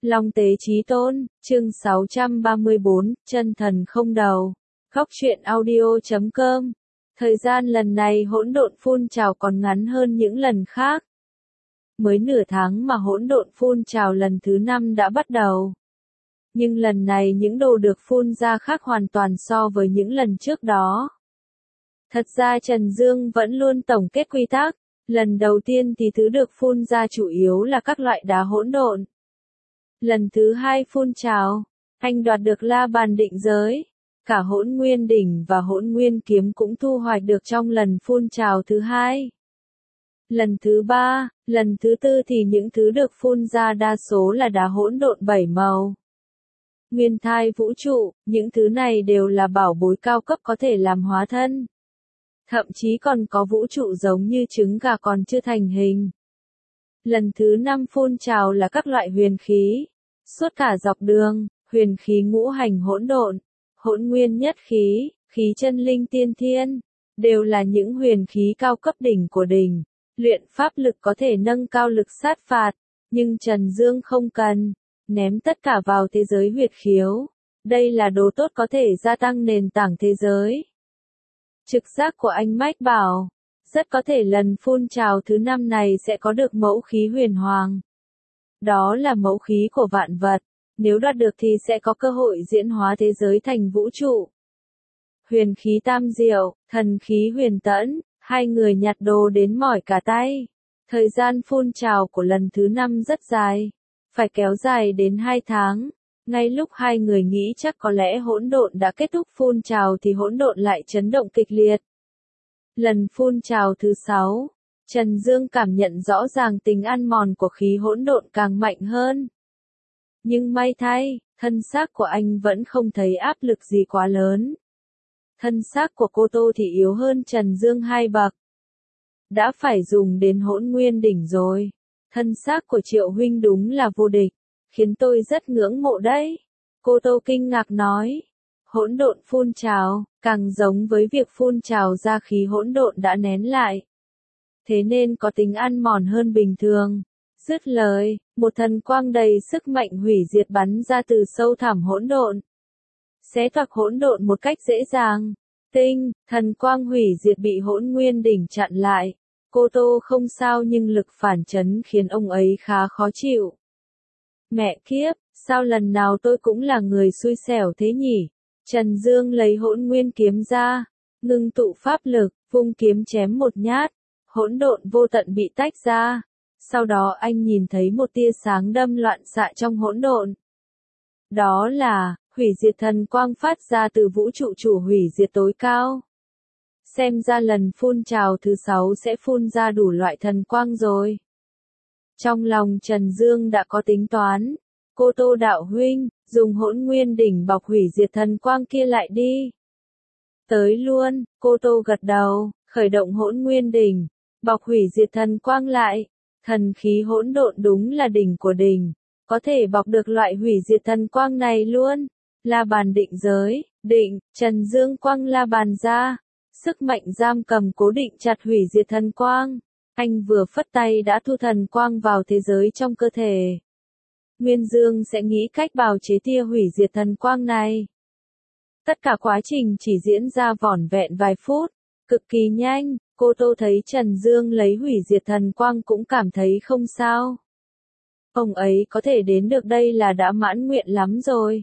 Long tế chí tôn, chương 634, chân thần không đầu. Góc truyện audio.com. Thời gian lần này hỗn độn phun trào còn ngắn hơn những lần khác. Mới nửa tháng mà hỗn độn phun trào lần thứ 5 đã bắt đầu. Nhưng lần này những đồ được phun ra khác hoàn toàn so với những lần trước đó. Thật ra Trần Dương vẫn luôn tổng kết quy tắc. Lần đầu tiên thì thứ được phun ra chủ yếu là các loại đá hỗn độn. Lần thứ 2 phun trào, anh đoạt được La Bàn định giới. Cả Hỗn Nguyên đỉnh và Hỗn Nguyên kiếm cũng thu hoạch được trong lần phun trào thứ 2. Lần thứ 3, lần thứ 4 thì những thứ được phun ra đa số là đá hỗn độn 7 màu. Nguyên thai vũ trụ, những thứ này đều là bảo bối cao cấp có thể làm hóa thân. Thậm chí còn có vũ trụ giống như trứng gà còn chưa thành hình. Lần thứ 5 phun trào là các loại huyền khí. Suốt cả dọc đường, huyền khí ngũ hành hỗn độn, hỗn nguyên nhất khí, khí chân linh tiên thiên, đều là những huyền khí cao cấp đỉnh của đỉnh. Luyện pháp lực có thể nâng cao lực sát phạt, nhưng Trần Dương không cần, ném tất cả vào thế giới huyệt khiếu. Đây là đồ tốt có thể gia tăng nền tảng thế giới. Trực giác của anh mách bảo, rất có thể lần phun trào thứ 5 này sẽ có được mẫu khí huyền hoàng. Đó là mẫu khí của vạn vật, nếu đoạt được thì sẽ có cơ hội diễn hóa thế giới thành vũ trụ. Huyền khí tam diệu, thần khí huyền tẫn, hai người nhặt đồ đến mỏi cả tay. Thời gian phun trào của lần thứ 5 rất dài, phải kéo dài đến 2 tháng. Ngay lúc hai người nghĩ chắc có lẽ hỗn độn đã kết thúc phun trào thì hỗn độn lại chấn động kịch liệt. Lần phun trào thứ 6, Trần Dương cảm nhận rõ ràng tính ăn mòn của khí hỗn độn càng mạnh hơn. Nhưng may thay, thân xác của anh vẫn không thấy áp lực gì quá lớn. Thân xác của cô Tô thì yếu hơn Trần Dương 2 bậc. Đã phải dùng đến Hỗn Nguyên đỉnh rồi. Thân xác của Triệu huynh đúng là vô địch, khiến tôi rất ngưỡng mộ đấy. Cô Tô kinh ngạc nói. Hỗn độn phun trào, càng giống với việc phun trào ra khí hỗn độn đã nén lại. Thế nên có tính ăn mòn hơn bình thường. Dứt lời, một thần quang đầy sức mạnh hủy diệt bắn ra từ sâu thẳm hỗn độn. Xé toạc hỗn độn một cách dễ dàng. Tinh, thần quang hủy diệt bị Hỗn Nguyên đỉnh chặn lại. Cô Tô không sao nhưng lực phản chấn khiến ông ấy khá khó chịu. Mẹ kiếp, sao lần nào tôi cũng là người xui xẻo thế nhỉ? Trần Dương lấy Hỗn Nguyên kiếm ra, ngưng tụ pháp lực, vung kiếm chém một nhát, hỗn độn vô tận bị tách ra. Sau đó anh nhìn thấy một tia sáng đâm loạn xạ trong hỗn độn. Đó là hủy diệt thần quang phát ra từ vũ trụ chủ hủy diệt tối cao. Xem ra lần phun trào thứ 6 sẽ phun ra đủ loại thần quang rồi. Trong lòng Trần Dương đã có tính toán. Cô Tô đạo huynh, dùng Hỗn Nguyên đỉnh bọc hủy diệt thần quang kia lại đi. Tới luôn, cô Tô gật đầu, khởi động Hỗn Nguyên đỉnh, bọc hủy diệt thần quang lại. Thần khí hỗn độn đúng là đỉnh của đỉnh, có thể bọc được loại hủy diệt thần quang này luôn. La Bàn định giới, định, Trần Dương quăng La Bàn ra. Sức mạnh giam cầm cố định chặt hủy diệt thần quang. Anh vừa phất tay đã thu thần quang vào thế giới trong cơ thể. Nguyên Dương sẽ nghĩ cách bào chế tia hủy diệt thần quang này. Tất cả quá trình chỉ diễn ra vỏn vẹn vài phút, cực kỳ nhanh. Cô Tô thấy Trần Dương lấy hủy diệt thần quang cũng cảm thấy không sao. Ông ấy có thể đến được đây là đã mãn nguyện lắm rồi.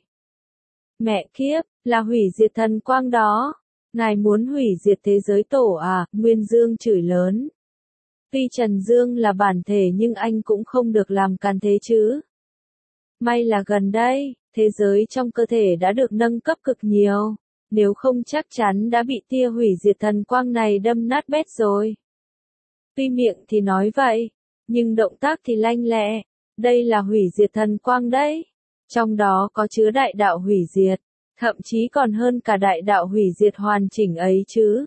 Mẹ kiếp, là hủy diệt thần quang đó. Ngài muốn hủy diệt thế giới tổ à? Nguyên Dương chửi lớn. Tuy Trần Dương là bản thể nhưng anh cũng không được làm càn thế chứ. May là gần đây, thế giới trong cơ thể đã được nâng cấp cực nhiều. Nếu không chắc chắn đã bị tia hủy diệt thần quang này đâm nát bét rồi. Tuy miệng thì nói vậy, nhưng động tác thì lanh lẹ. Đây là hủy diệt thần quang đấy. Trong đó có chứa đại đạo hủy diệt. Thậm chí còn hơn cả đại đạo hủy diệt hoàn chỉnh ấy chứ.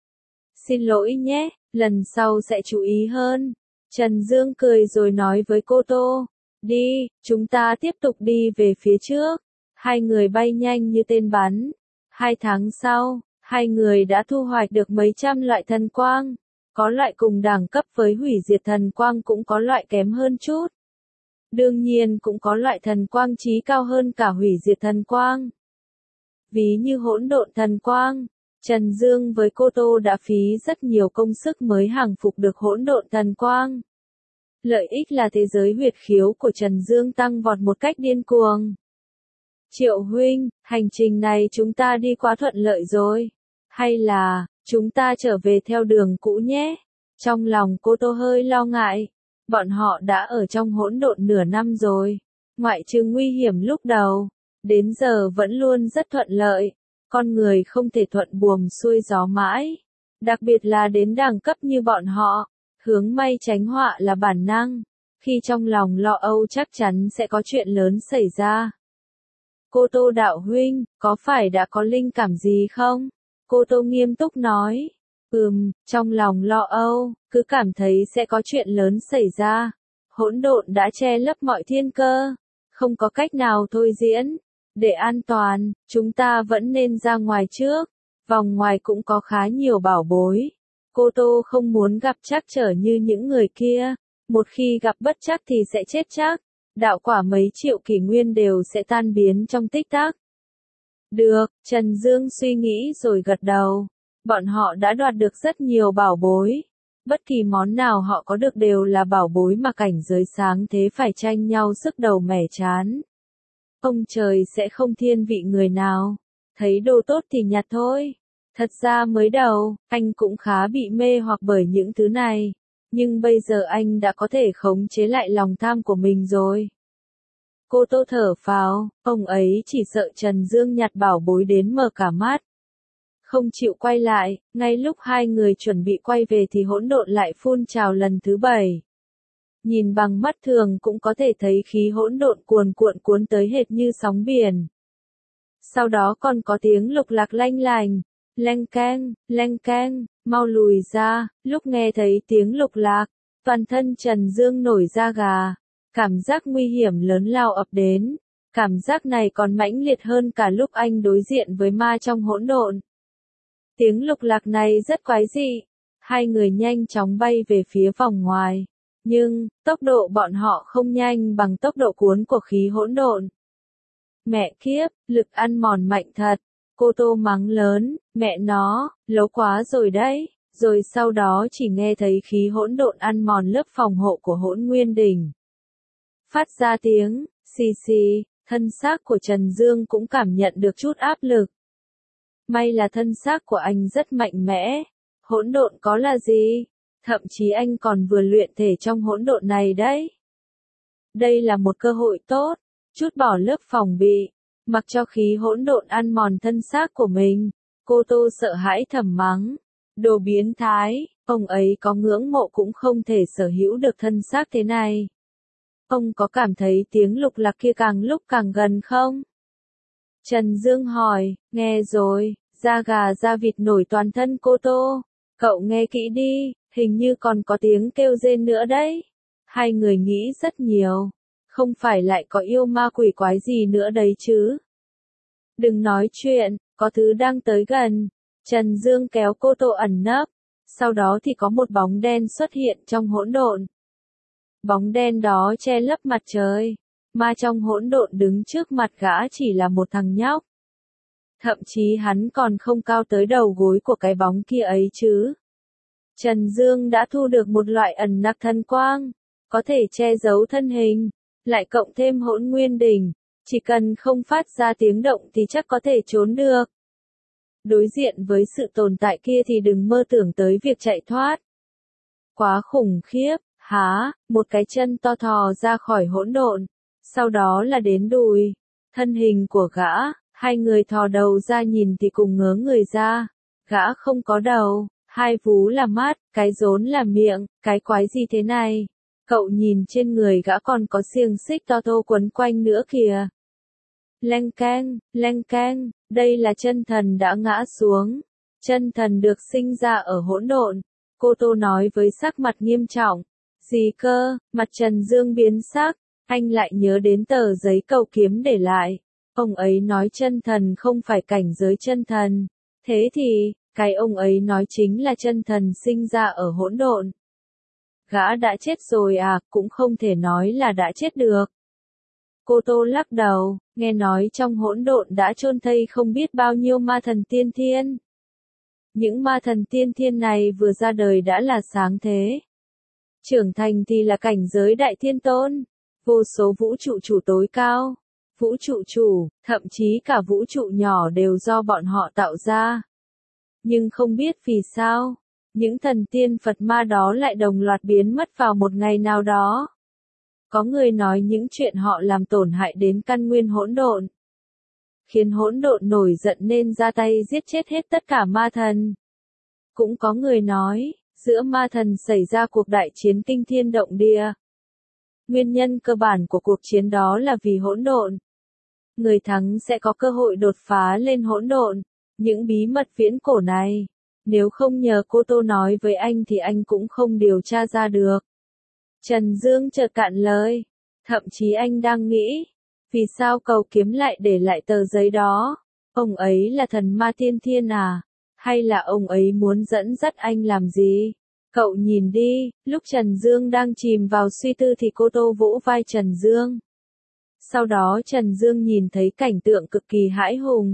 Xin lỗi nhé, lần sau sẽ chú ý hơn. Trần Dương cười rồi nói với cô Tô. Đi, chúng ta tiếp tục đi về phía trước. Hai người bay nhanh như tên bắn. 2 tháng sau, hai người đã thu hoạch được mấy trăm loại thần quang. Có loại cùng đẳng cấp với hủy diệt thần quang cũng có loại kém hơn chút. Đương nhiên cũng có loại thần quang trí cao hơn cả hủy diệt thần quang. Ví như hỗn độn thần quang, Trần Dương với Cô Tô đã phí rất nhiều công sức mới hàng phục được hỗn độn thần quang. Lợi ích là thế giới huyệt khiếu của Trần Dương tăng vọt một cách điên cuồng. Triệu huynh, hành trình này chúng ta đi quá thuận lợi rồi. Hay là, chúng ta trở về theo đường cũ nhé? Trong lòng Cô Tô hơi lo ngại. Bọn họ đã ở trong hỗn độn nửa năm rồi. Ngoại trừ nguy hiểm lúc đầu, đến giờ vẫn luôn rất thuận lợi. Con người không thể thuận buồm xuôi gió mãi. Đặc biệt là đến đẳng cấp như bọn họ. Hướng may tránh họa là bản năng. Khi trong lòng lo âu chắc chắn sẽ có chuyện lớn xảy ra. Cô Tô đạo huynh, có phải đã có linh cảm gì không? Cô Tô nghiêm túc nói. Trong lòng lo âu, cứ cảm thấy sẽ có chuyện lớn xảy ra. Hỗn độn đã che lấp mọi thiên cơ. Không có cách nào thôi diễn. Để an toàn, chúng ta vẫn nên ra ngoài trước. Vòng ngoài cũng có khá nhiều bảo bối. Cô Tô không muốn gặp trắc trở như những người kia. Một khi gặp bất trắc thì sẽ chết chắc. Đạo quả mấy triệu kỷ nguyên đều sẽ tan biến trong tích tắc. Được, Trần Dương suy nghĩ rồi gật đầu. Bọn họ đã đoạt được rất nhiều bảo bối. Bất kỳ món nào họ có được đều là bảo bối mà cảnh giới sáng thế phải tranh nhau sức đầu mẻ trán. Ông trời sẽ không thiên vị người nào. Thấy đồ tốt thì nhặt thôi. Thật ra mới đầu, anh cũng khá bị mê hoặc bởi những thứ này. Nhưng bây giờ anh đã có thể khống chế lại lòng tham của mình rồi. Cô Tô thở phào, ông ấy chỉ sợ Trần Dương nhặt bảo bối đến mở cả mắt. Không chịu quay lại, ngay lúc hai người chuẩn bị quay về thì hỗn độn lại phun trào lần thứ 7. Nhìn bằng mắt thường cũng có thể thấy khí hỗn độn cuồn cuộn cuốn tới hệt như sóng biển. Sau đó còn có tiếng lục lạc lanh lành, leng keng, mau lùi ra. Lúc nghe thấy tiếng lục lạc, toàn thân Trần Dương nổi da gà. Cảm giác nguy hiểm lớn lao ập đến. Cảm giác này còn mãnh liệt hơn cả lúc anh đối diện với ma trong hỗn độn. Tiếng lục lạc này rất quái dị. Hai người nhanh chóng bay về phía vòng ngoài. Nhưng, tốc độ bọn họ không nhanh bằng tốc độ cuốn của khí hỗn độn. Mẹ kiếp, lực ăn mòn mạnh thật. Cô Tô mắng lớn, mẹ nó, lố quá rồi đấy. Rồi sau đó chỉ nghe thấy khí hỗn độn ăn mòn lớp phòng hộ của Hỗn Nguyên Đỉnh. Phát ra tiếng, xì xì, thân xác của Trần Dương cũng cảm nhận được chút áp lực. May là thân xác của anh rất mạnh mẽ. Hỗn độn có là gì? Thậm chí anh còn vừa luyện thể trong hỗn độn này đấy. Đây là một cơ hội tốt, chút bỏ lớp phòng bị, mặc cho khí hỗn độn ăn mòn thân xác của mình. Cô Tô sợ hãi thầm mắng. Đồ biến thái, ông ấy có ngưỡng mộ cũng không thể sở hữu được thân xác thế này. Ông có cảm thấy tiếng lục lạc kia càng lúc càng gần không? Trần Dương hỏi, nghe rồi, da gà da vịt nổi toàn thân Cô Tô. Cậu nghe kỹ đi, hình như còn có tiếng kêu rên nữa đấy. Hai người nghĩ rất nhiều. Không phải lại có yêu ma quỷ quái gì nữa đấy chứ. Đừng nói chuyện, có thứ đang tới gần. Trần Dương kéo Cô Tô ẩn nấp. Sau đó thì có một bóng đen xuất hiện trong hỗn độn. Bóng đen đó che lấp mặt trời. Ma trong hỗn độn đứng trước mặt gã chỉ là một thằng nhóc. Thậm chí hắn còn không cao tới đầu gối của cái bóng kia ấy chứ. Trần Dương đã thu được một loại ẩn nặc thần quang, có thể che giấu thân hình, lại cộng thêm Hỗn Nguyên Đỉnh, chỉ cần không phát ra tiếng động thì chắc có thể trốn được. Đối diện với sự tồn tại kia thì đừng mơ tưởng tới việc chạy thoát. Quá khủng khiếp, há, một cái chân to thò ra khỏi hỗn độn, sau đó là đến đùi, thân hình của gã, hai người thò đầu ra nhìn thì cùng ngớ người ra, gã không có đầu. Hai vú là mắt, cái rốn là miệng, cái quái gì thế này? Cậu nhìn trên người gã còn có xiềng xích to tô quấn quanh nữa kìa. Leng keng, đây là chân thần đã ngã xuống. Chân thần được sinh ra ở hỗn độn. Cô Tô nói với sắc mặt nghiêm trọng. Gì cơ, mặt Trần Dương biến sắc, anh lại nhớ đến tờ giấy cầu kiếm để lại. Ông ấy nói chân thần không phải cảnh giới chân thần. Thế thì, cái ông ấy nói chính là chân thần sinh ra ở hỗn độn. Gã đã chết rồi à, cũng không thể nói là đã chết được. Cô Tô lắc đầu, nghe nói trong hỗn độn đã chôn thây không biết bao nhiêu ma thần tiên thiên. Những ma thần tiên thiên này vừa ra đời đã là sáng thế. Trưởng thành thì là cảnh giới đại thiên tôn, vô số vũ trụ chủ tối cao, vũ trụ chủ, thậm chí cả vũ trụ nhỏ đều do bọn họ tạo ra. Nhưng không biết vì sao, những thần tiên Phật ma đó lại đồng loạt biến mất vào một ngày nào đó. Có người nói những chuyện họ làm tổn hại đến căn nguyên hỗn độn, khiến hỗn độn nổi giận nên ra tay giết chết hết tất cả ma thần. Cũng có người nói, giữa ma thần xảy ra cuộc đại chiến kinh thiên động địa. Nguyên nhân cơ bản của cuộc chiến đó là vì hỗn độn. Người thắng sẽ có cơ hội đột phá lên hỗn độn. Những bí mật viễn cổ này, nếu không nhờ cô Tô nói với anh thì anh cũng không điều tra ra được. Trần Dương chợt cạn lời. Thậm chí anh đang nghĩ, vì sao Cầu Kiếm lại để lại tờ giấy đó? Ông ấy là thần ma tiên thiên à? Hay là ông ấy muốn dẫn dắt anh làm gì? Cậu nhìn đi, lúc Trần Dương đang chìm vào suy tư thì cô Tô vỗ vai Trần Dương. Sau đó Trần Dương nhìn thấy cảnh tượng cực kỳ hãi hùng.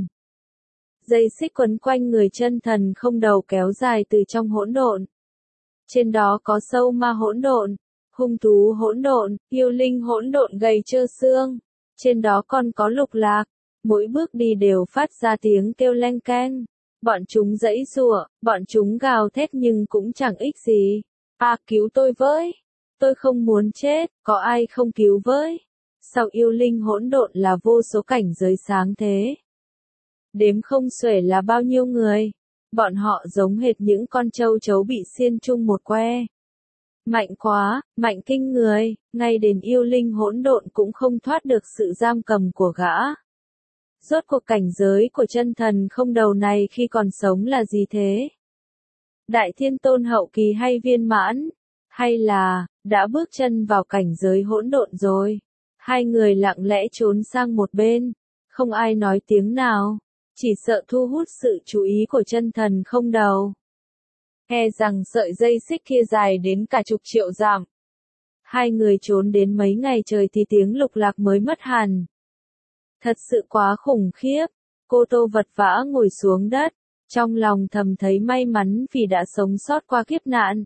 Dây xích quấn quanh người chân thần không đầu kéo dài từ trong hỗn độn. Trên đó có sâu ma hỗn độn, hung thú hỗn độn, yêu linh hỗn độn gầy trơ xương. Trên đó còn có lục lạc, mỗi bước đi đều phát ra tiếng kêu leng keng. Bọn chúng giãy giụa, bọn chúng gào thét nhưng cũng chẳng ích gì. À, cứu tôi với! Tôi không muốn chết, có ai không cứu với? Sau yêu linh hỗn độn là vô số cảnh giới sáng thế. Đếm không xuể là bao nhiêu người. Bọn họ giống hệt những con trâu chấu bị xiên chung một que. Mạnh quá, mạnh kinh người, ngay đến yêu linh hỗn độn cũng không thoát được sự giam cầm của gã. Rốt cuộc cảnh giới của chân thần không đầu này khi còn sống là gì thế? Đại thiên tôn hậu kỳ hay viên mãn? Hay là, đã bước chân vào cảnh giới hỗn độn rồi? Hai người lặng lẽ trốn sang một bên, không ai nói tiếng nào, chỉ sợ thu hút sự chú ý của chân thần không đầu. E rằng sợi dây xích kia dài đến cả chục triệu dặm. Hai người trốn đến mấy ngày trời thì tiếng lục lạc mới mất hẳn. Thật sự quá khủng khiếp, cô Tô vật vã ngồi xuống đất, trong lòng thầm thấy may mắn vì đã sống sót qua kiếp nạn.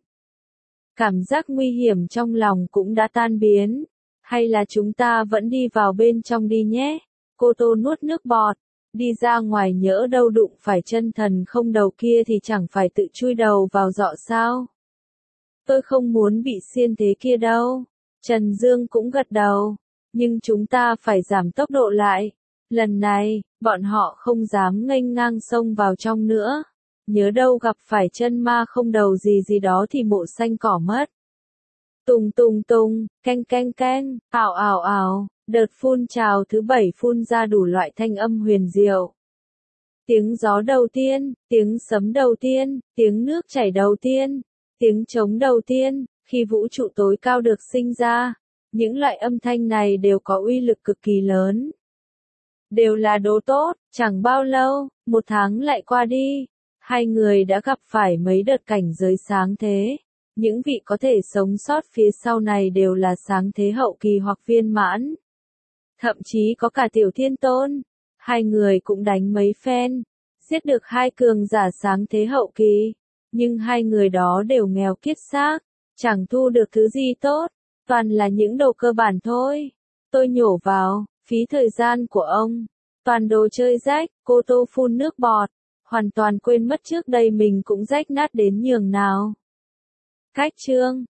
Cảm giác nguy hiểm trong lòng cũng đã tan biến, hay là chúng ta vẫn đi vào bên trong đi nhé, cô Tô nuốt nước bọt, đi ra ngoài nhỡ đâu đụng phải chân thần không đầu kia thì chẳng phải tự chui đầu vào giọ sao. Tôi không muốn bị xiên thế kia đâu, Trần Dương cũng gật đầu. Nhưng chúng ta phải giảm tốc độ lại. Lần này, bọn họ không dám nghênh ngang xông vào trong nữa. Nhớ đâu gặp phải chân ma không đầu gì gì đó thì mộ xanh cỏ mất. Tùng tùng tùng, canh canh canh, ảo ảo ảo, đợt phun trào thứ 7 phun ra đủ loại thanh âm huyền diệu. Tiếng gió đầu tiên, tiếng sấm đầu tiên, tiếng nước chảy đầu tiên, tiếng trống đầu tiên, khi vũ trụ tối cao được sinh ra. Những loại âm thanh này đều có uy lực cực kỳ lớn. Đều là đồ tốt, chẳng bao lâu, một tháng lại qua đi. Hai người đã gặp phải mấy đợt cảnh giới sáng thế. Những vị có thể sống sót phía sau này đều là sáng thế hậu kỳ hoặc viên mãn. Thậm chí có cả tiểu thiên tôn. Hai người cũng đánh mấy phen. Giết được hai cường giả sáng thế hậu kỳ. Nhưng hai người đó đều nghèo kiết xác. Chẳng thu được thứ gì tốt. Toàn là những đồ cơ bản thôi. Tôi nhổ vào, phí thời gian của ông. Toàn đồ chơi rách, cô Tô phun nước bọt. Hoàn toàn quên mất trước đây mình cũng rách nát đến nhường nào. Cách chương